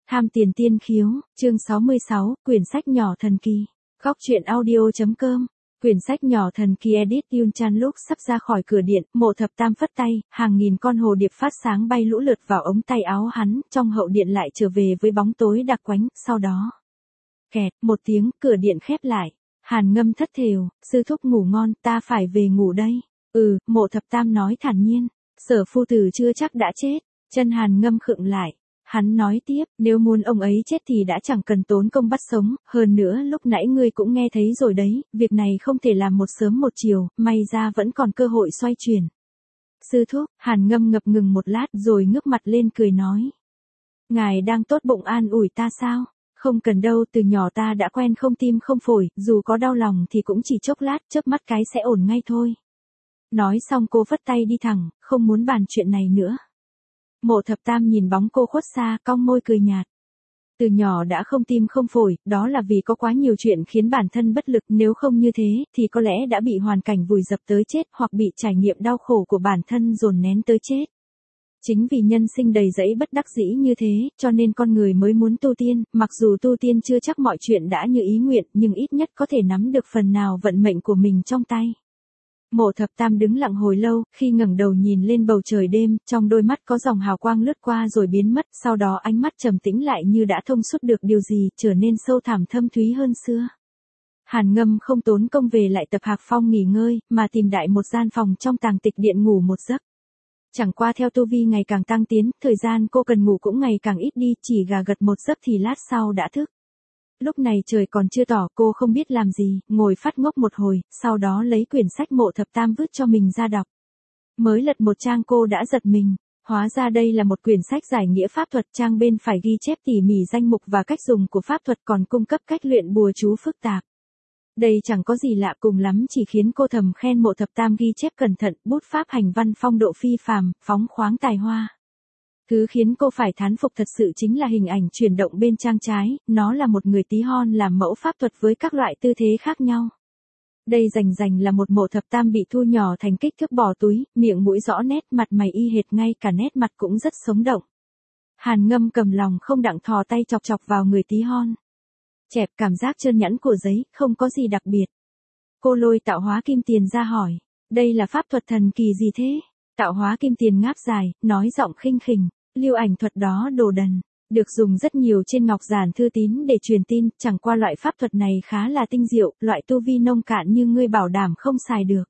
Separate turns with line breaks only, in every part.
Tham tiền tiên khiếu, chương 66, quyển sách nhỏ thần kỳ. Góc truyện audio.com. Quyển sách nhỏ thần kỳ edit Yun Chan lúc sắp ra khỏi cửa điện, Mộ Thập Tam phất tay, hàng nghìn con hồ điệp phát sáng bay lũ lượt vào ống tay áo hắn, trong hậu điện lại trở về với bóng tối đặc quánh, sau đó. Kẹt, một tiếng, cửa điện khép lại. Hàn Ngâm thất thểu, sư thúc ngủ ngon, ta phải về ngủ đây. Mộ Thập Tam nói thản nhiên, Sở phu tử chưa chắc đã chết. Chân Hàn Ngâm khựng lại. Hắn nói tiếp, nếu muốn ông ấy chết thì đã chẳng cần tốn công bắt sống, hơn nữa lúc nãy ngươi cũng nghe thấy rồi đấy, việc này không thể làm một sớm một chiều, may ra vẫn còn cơ hội xoay chuyển. Sư thúc, Hàn Ngâm ngập ngừng một lát rồi ngước mặt lên cười nói. Ngài đang tốt bụng an ủi ta sao? Không cần đâu, từ nhỏ ta đã quen không tim không phổi, dù có đau lòng thì cũng chỉ chốc lát, chớp mắt cái sẽ ổn ngay thôi. Nói xong cô vất tay đi thẳng, không muốn bàn chuyện này nữa. Mộ Thập Tam nhìn bóng cô khuất xa, cong môi cười nhạt. Từ nhỏ đã không tim không phổi, đó là vì có quá nhiều chuyện khiến bản thân bất lực, nếu không như thế, thì có lẽ đã bị hoàn cảnh vùi dập tới chết, hoặc bị trải nghiệm đau khổ của bản thân dồn nén tới chết. Chính vì nhân sinh đầy rẫy bất đắc dĩ như thế, cho nên con người mới muốn tu tiên, mặc dù tu tiên chưa chắc mọi chuyện đã như ý nguyện, nhưng ít nhất có thể nắm được phần nào vận mệnh của mình trong tay. Mộ Thập Tam đứng lặng hồi lâu, khi ngẩng đầu nhìn lên bầu trời đêm, trong đôi mắt có dòng hào quang lướt qua rồi biến mất, sau đó ánh mắt trầm tĩnh lại như đã thông suốt được điều gì, trở nên sâu thẳm thâm thúy hơn xưa. Hàn Ngâm không tốn công về lại tập Hạc Phong nghỉ ngơi, mà tìm đại một gian phòng trong tàng tịch điện ngủ một giấc. Chẳng qua theo tu vi ngày càng tăng tiến, thời gian cô cần ngủ cũng ngày càng ít đi, chỉ gà gật một giấc thì lát sau đã thức. Lúc này trời còn chưa tỏ, cô không biết làm gì, ngồi phát ngốc một hồi, sau đó lấy quyển sách Mộ Thập Tam vứt cho mình ra đọc. Mới lật một trang cô đã giật mình, hóa ra đây là một quyển sách giải nghĩa pháp thuật, trang bên phải ghi chép tỉ mỉ danh mục và cách dùng của pháp thuật, còn cung cấp cách luyện bùa chú phức tạp. Đây chẳng có gì lạ, cùng lắm chỉ khiến cô thầm khen Mộ Thập Tam ghi chép cẩn thận, bút pháp hành văn phong độ phi phàm, phóng khoáng tài hoa. Thứ khiến cô phải thán phục thật sự chính là hình ảnh chuyển động bên trang trái, nó là một người tí hon làm mẫu pháp thuật với các loại tư thế khác nhau. Đây rành là một Mộ Thập Tam bị thu nhỏ thành kích thước bò túi, miệng mũi rõ nét, mặt mày y hệt, ngay cả nét mặt cũng rất sống động. Hàn Ngâm cầm lòng không đặng thò tay chọc chọc vào người tí hon. Chẹp, cảm giác trơn nhẵn của giấy, không có gì đặc biệt. Cô lôi Tạo Hóa Kim Tiền ra hỏi, đây là pháp thuật thần kỳ gì thế? Tạo Hóa Kim Tiền ngáp dài, nói giọng khinh khỉnh. Lưu ảnh thuật đó đồ đần, được dùng rất nhiều trên ngọc giản thư tín để truyền tin, chẳng qua loại pháp thuật này khá là tinh diệu, loại tu vi nông cạn như ngươi bảo đảm không xài được.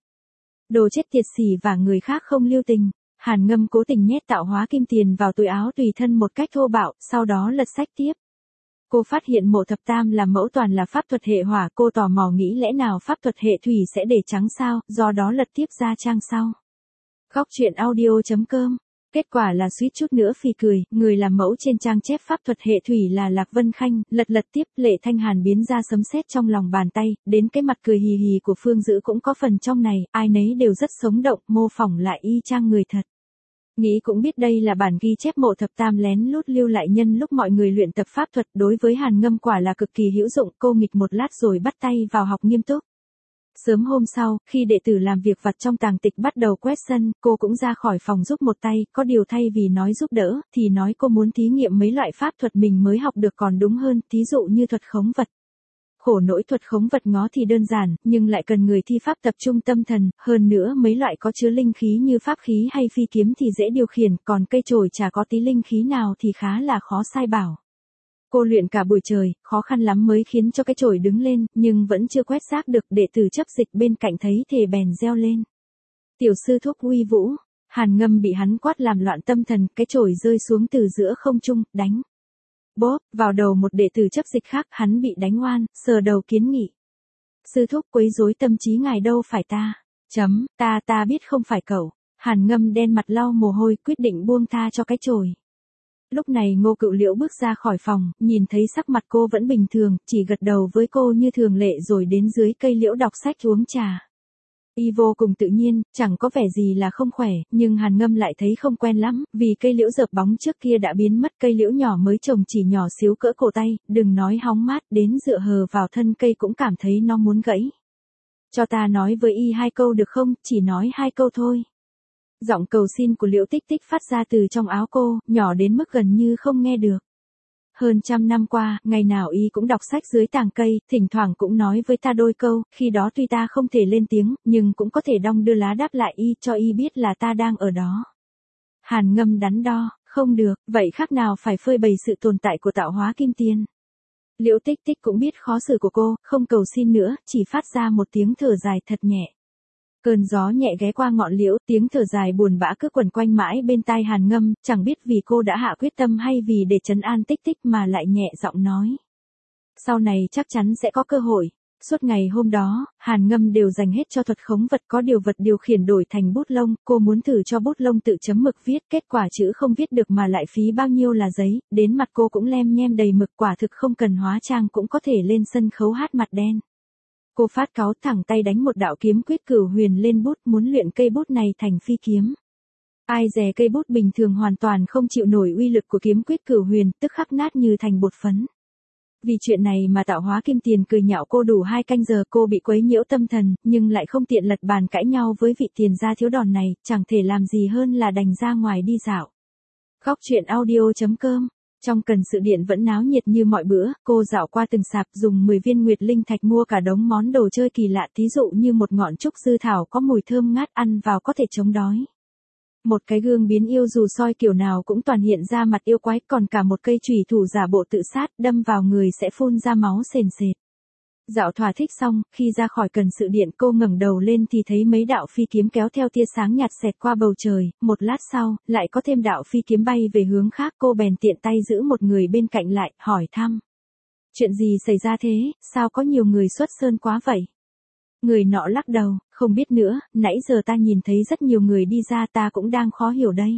Đồ chết tiệt xỉ và người khác không lưu tình. Hàn Ngâm cố tình nhét Tạo Hóa Kim Tiền vào túi áo tùy thân một cách thô bạo, sau đó lật sách tiếp. Cô phát hiện Mộ Thập Tam làm mẫu toàn là pháp thuật hệ hỏa, cô tò mò nghĩ lẽ nào pháp thuật hệ thủy sẽ để trắng sao, do đó lật tiếp ra trang sau. Góc truyện audio.com. Kết quả là suýt chút nữa phì cười, người làm mẫu trên trang chép pháp thuật hệ thủy là Lạc Vân Khanh, lật tiếp, Lệ Thanh Hàn biến ra sấm sét trong lòng bàn tay, đến cái mặt cười hì hì của Phương Dữ cũng có phần trong này, ai nấy đều rất sống động, mô phỏng lại y chang người thật. Nghĩ cũng biết đây là bản ghi chép Mộ Thập Tam lén lút lưu lại nhân lúc mọi người luyện tập pháp thuật, đối với Hàn Ngâm quả là cực kỳ hữu dụng, cô nghịch một lát rồi bắt tay vào học nghiêm túc. Sớm hôm sau, khi đệ tử làm việc vặt trong tàng tịch bắt đầu quét sân, cô cũng ra khỏi phòng giúp một tay, có điều thay vì nói giúp đỡ, thì nói cô muốn thí nghiệm mấy loại pháp thuật mình mới học được còn đúng hơn, thí dụ như thuật khống vật. Khổ nỗi thuật khống vật ngó thì đơn giản, nhưng lại cần người thi pháp tập trung tâm thần, hơn nữa mấy loại có chứa linh khí như pháp khí hay phi kiếm thì dễ điều khiển, còn cây chổi chả có tí linh khí nào thì khá là khó sai bảo. Cô luyện cả buổi trời, khó khăn lắm mới khiến cho cái chổi đứng lên, nhưng vẫn chưa quét rác được, đệ tử chấp dịch bên cạnh thấy thề bèn reo lên. Tiểu sư thúc uy vũ. Hàn Ngâm bị hắn quát làm loạn tâm thần, cái chổi rơi xuống từ giữa không trung, đánh. Bóp, vào đầu một đệ tử chấp dịch khác, hắn bị đánh oan, sờ đầu kiến nghị. Sư thúc quấy rối tâm trí ngài đâu phải ta. Ta biết không phải cậu. Hàn Ngâm đen mặt lau mồ hôi, quyết định buông tha cho cái chổi. Lúc này Ngô Cựu Liễu bước ra khỏi phòng, nhìn thấy sắc mặt cô vẫn bình thường, chỉ gật đầu với cô như thường lệ rồi đến dưới cây liễu đọc sách uống trà. Y vô cùng tự nhiên, chẳng có vẻ gì là không khỏe, nhưng Hàn Ngâm lại thấy không quen lắm, vì cây liễu dợp bóng trước kia đã biến mất, cây liễu nhỏ mới trồng chỉ nhỏ xíu cỡ cổ tay, đừng nói hóng mát, đến dựa hờ vào thân cây cũng cảm thấy nó muốn gãy. Cho ta nói với y 2 câu được không, chỉ nói 2 câu thôi. Giọng cầu xin của Liễu Tích Tích phát ra từ trong áo cô, nhỏ đến mức gần như không nghe được. Hơn 100 năm qua, ngày nào y cũng đọc sách dưới tàng cây, thỉnh thoảng cũng nói với ta đôi câu, khi đó tuy ta không thể lên tiếng, nhưng cũng có thể đong đưa lá đáp lại y, cho y biết là ta đang ở đó. Hàn Ngâm đắn đo, không được, vậy khác nào phải phơi bày sự tồn tại của tạo hóa kim tiền. Liễu Tích Tích cũng biết khó xử của cô, không cầu xin nữa, chỉ phát ra một tiếng thở dài thật nhẹ. Cơn gió nhẹ ghé qua ngọn liễu, tiếng thở dài buồn bã cứ quẩn quanh mãi bên tai Hàn Ngâm, chẳng biết vì cô đã hạ quyết tâm hay vì để trấn an Tích Tích mà lại nhẹ giọng nói. Sau này chắc chắn sẽ có cơ hội. Suốt ngày hôm đó, Hàn Ngâm đều dành hết cho thuật khống vật, có điều vật điều khiển đổi thành bút lông, cô muốn thử cho bút lông tự chấm mực viết, kết quả chữ không viết được mà lại phí bao nhiêu là giấy, đến mặt cô cũng lem nhem đầy mực, quả thực không cần hóa trang cũng có thể lên sân khấu hát mặt đen. Cô phát cáu, thẳng tay đánh một đạo kiếm quyết cửu huyền lên bút, muốn luyện cây bút này thành phi kiếm. Ai dè cây bút bình thường hoàn toàn không chịu nổi uy lực của kiếm quyết cửu huyền, tức khắc nát như thành bột phấn. Vì chuyện này mà tạo hóa kim tiền cười nhạo cô đủ 2 canh giờ, cô bị quấy nhiễu tâm thần, nhưng lại không tiện lật bàn cãi nhau với vị tiền gia thiếu đòn này, chẳng thể làm gì hơn là đành ra ngoài đi dạo. Góc truyện audio.com. Trong cần sự điện vẫn náo nhiệt như mọi bữa, cô dạo qua từng sạp dùng 10 viên nguyệt linh thạch mua cả đống món đồ chơi kỳ lạ, thí dụ như một ngọn trúc dư thảo có mùi thơm ngát, ăn vào có thể chống đói. Một cái gương biến yêu dù soi kiểu nào cũng toàn hiện ra mặt yêu quái, còn cả một cây chùy thủ giả bộ tự sát, đâm vào người sẽ phun ra máu sền sệt. Dạo thỏa thích xong, khi ra khỏi cần sự điện cô ngẩng đầu lên thì thấy mấy đạo phi kiếm kéo theo tia sáng nhạt xẹt qua bầu trời, một lát sau, lại có thêm đạo phi kiếm bay về hướng khác, cô bèn tiện tay giữ một người bên cạnh lại, hỏi thăm. Chuyện gì xảy ra thế, sao có nhiều người xuất sơn quá vậy? Người nọ lắc đầu, không biết nữa, nãy giờ ta nhìn thấy rất nhiều người đi ra, ta cũng đang khó hiểu đây.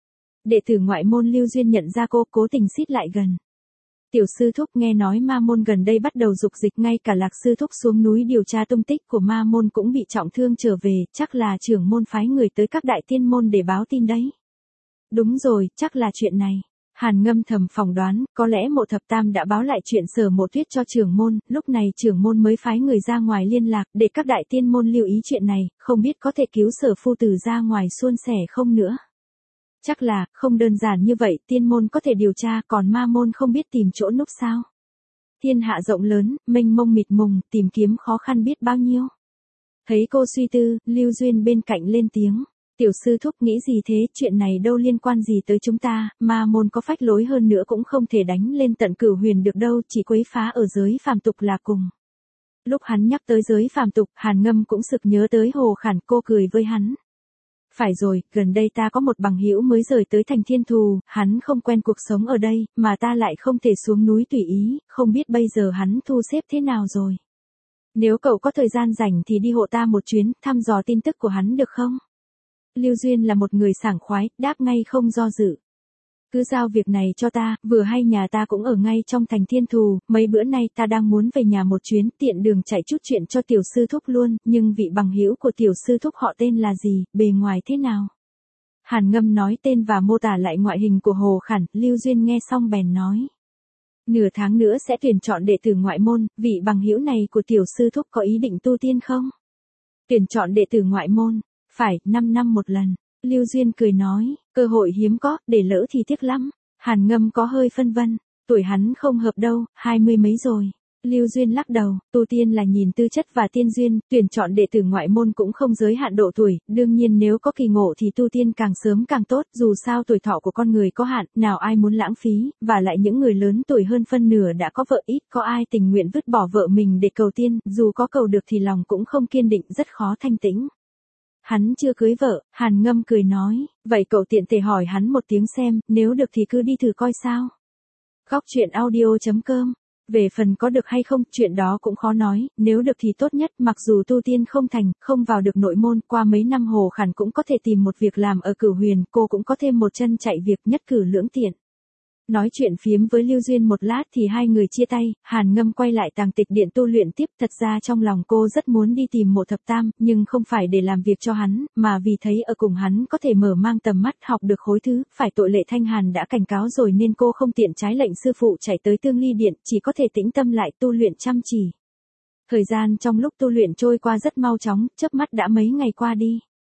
Đệ tử ngoại môn Lưu Duyên nhận ra cô, cố tình xít lại gần. Tiểu sư thúc, nghe nói ma môn gần đây bắt đầu dục dịch, ngay cả Lạc sư thúc xuống núi điều tra tung tích của ma môn cũng bị trọng thương trở về, chắc là trưởng môn phái người tới các đại tiên môn để báo tin đấy. Đúng rồi, chắc là chuyện này. Hàn Ngâm thầm phỏng đoán, có lẽ Mộ Thập Tam đã báo lại chuyện Sở Mộ Tuyết cho trưởng môn, lúc này trưởng môn mới phái người ra ngoài liên lạc, để các đại tiên môn lưu ý chuyện này, không biết có thể cứu Sở phu tử ra ngoài suôn sẻ không nữa. Chắc là, không đơn giản như vậy, tiên môn có thể điều tra, còn ma môn không biết tìm chỗ núp sao. Thiên hạ rộng lớn, mênh mông mịt mùng, tìm kiếm khó khăn biết bao nhiêu. Thấy cô suy tư, Lưu Duyên bên cạnh lên tiếng. Tiểu sư thúc nghĩ gì thế, chuyện này đâu liên quan gì tới chúng ta, ma môn có phách lối hơn nữa cũng không thể đánh lên tận cửu huyền được đâu, chỉ quấy phá ở giới phàm tục là cùng. Lúc hắn nhắc tới giới phàm tục, Hàn Ngâm cũng sực nhớ tới Hồ Khản, cô cười với hắn. Phải rồi, gần đây ta có một bằng hữu mới rời tới thành Thiên Thù, hắn không quen cuộc sống ở đây, mà ta lại không thể xuống núi tùy ý, không biết bây giờ hắn thu xếp thế nào rồi. Nếu cậu có thời gian rảnh thì đi hộ ta một chuyến, thăm dò tin tức của hắn được không? Lưu Duyên là một người sảng khoái, đáp ngay không do dự. Cứ giao việc này cho ta, vừa hay nhà ta cũng ở ngay trong thành Thiên Thù, mấy bữa nay ta đang muốn về nhà một chuyến, tiện đường chạy chút chuyện cho tiểu sư thúc luôn, nhưng vị bằng hữu của tiểu sư thúc họ tên là gì, bề ngoài thế nào? Hàn Ngâm nói tên và mô tả lại ngoại hình của Hồ Khản, Lưu Duyên nghe xong bèn nói. Nửa tháng nữa sẽ tuyển chọn đệ tử ngoại môn, vị bằng hữu này của tiểu sư thúc có ý định tu tiên không? Tuyển chọn đệ tử ngoại môn, phải, 5 năm một lần. Lưu Duyên cười nói, cơ hội hiếm có, để lỡ thì tiếc lắm. Hàn Ngâm có hơi phân vân, tuổi hắn không hợp đâu, 20 mấy rồi. Lưu Duyên lắc đầu, tu tiên là nhìn tư chất và tiên duyên, tuyển chọn đệ tử ngoại môn cũng không giới hạn độ tuổi, đương nhiên nếu có kỳ ngộ thì tu tiên càng sớm càng tốt, dù sao tuổi thọ của con người có hạn, nào ai muốn lãng phí, và lại những người lớn tuổi hơn phân nửa đã có vợ ít, có ai tình nguyện vứt bỏ vợ mình để cầu tiên, dù có cầu được thì lòng cũng không kiên định, rất khó thanh tĩnh. Hắn chưa cưới vợ, Hàn Ngâm cười nói, vậy cậu tiện thể hỏi hắn một tiếng xem, nếu được thì cứ đi thử coi sao. Góc truyện audio.com. Về phần có được hay không, chuyện đó cũng khó nói, nếu được thì tốt nhất, mặc dù tu tiên không thành, không vào được nội môn, qua mấy năm Hồ Khản cũng có thể tìm một việc làm ở Cửu Huyền, cô cũng có thêm một chân chạy việc, nhất cử lưỡng tiện. Nói chuyện phiếm với Lưu Duyên một lát thì hai người chia tay, Hàn Ngâm quay lại tàng tịch điện tu luyện tiếp, thật ra trong lòng cô rất muốn đi tìm Mộ Thập Tam, nhưng không phải để làm việc cho hắn, mà vì thấy ở cùng hắn có thể mở mang tầm mắt, học được khối thứ, phải tội Lệ Thanh Hàn đã cảnh cáo rồi nên cô không tiện trái lệnh sư phụ chạy tới Tương Ly điện, chỉ có thể tĩnh tâm lại tu luyện chăm chỉ. Thời gian trong lúc tu luyện trôi qua rất mau chóng, chớp mắt đã mấy ngày qua đi.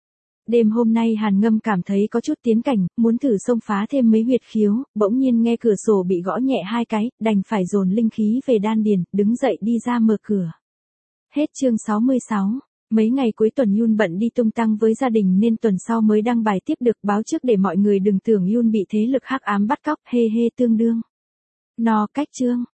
Đêm hôm nay Hàn Ngâm cảm thấy có chút tiến cảnh, muốn thử xông phá thêm mấy huyệt khiếu, bỗng nhiên nghe cửa sổ bị gõ nhẹ 2 cái, đành phải dồn linh khí về đan điền, đứng dậy đi ra mở cửa. Hết chương 66. Mấy ngày cuối tuần Yun bận đi tung tăng với gia đình nên tuần sau mới đăng bài tiếp được, báo trước để mọi người đừng tưởng Yun bị thế lực hắc ám bắt cóc, tương đương. No cách chương.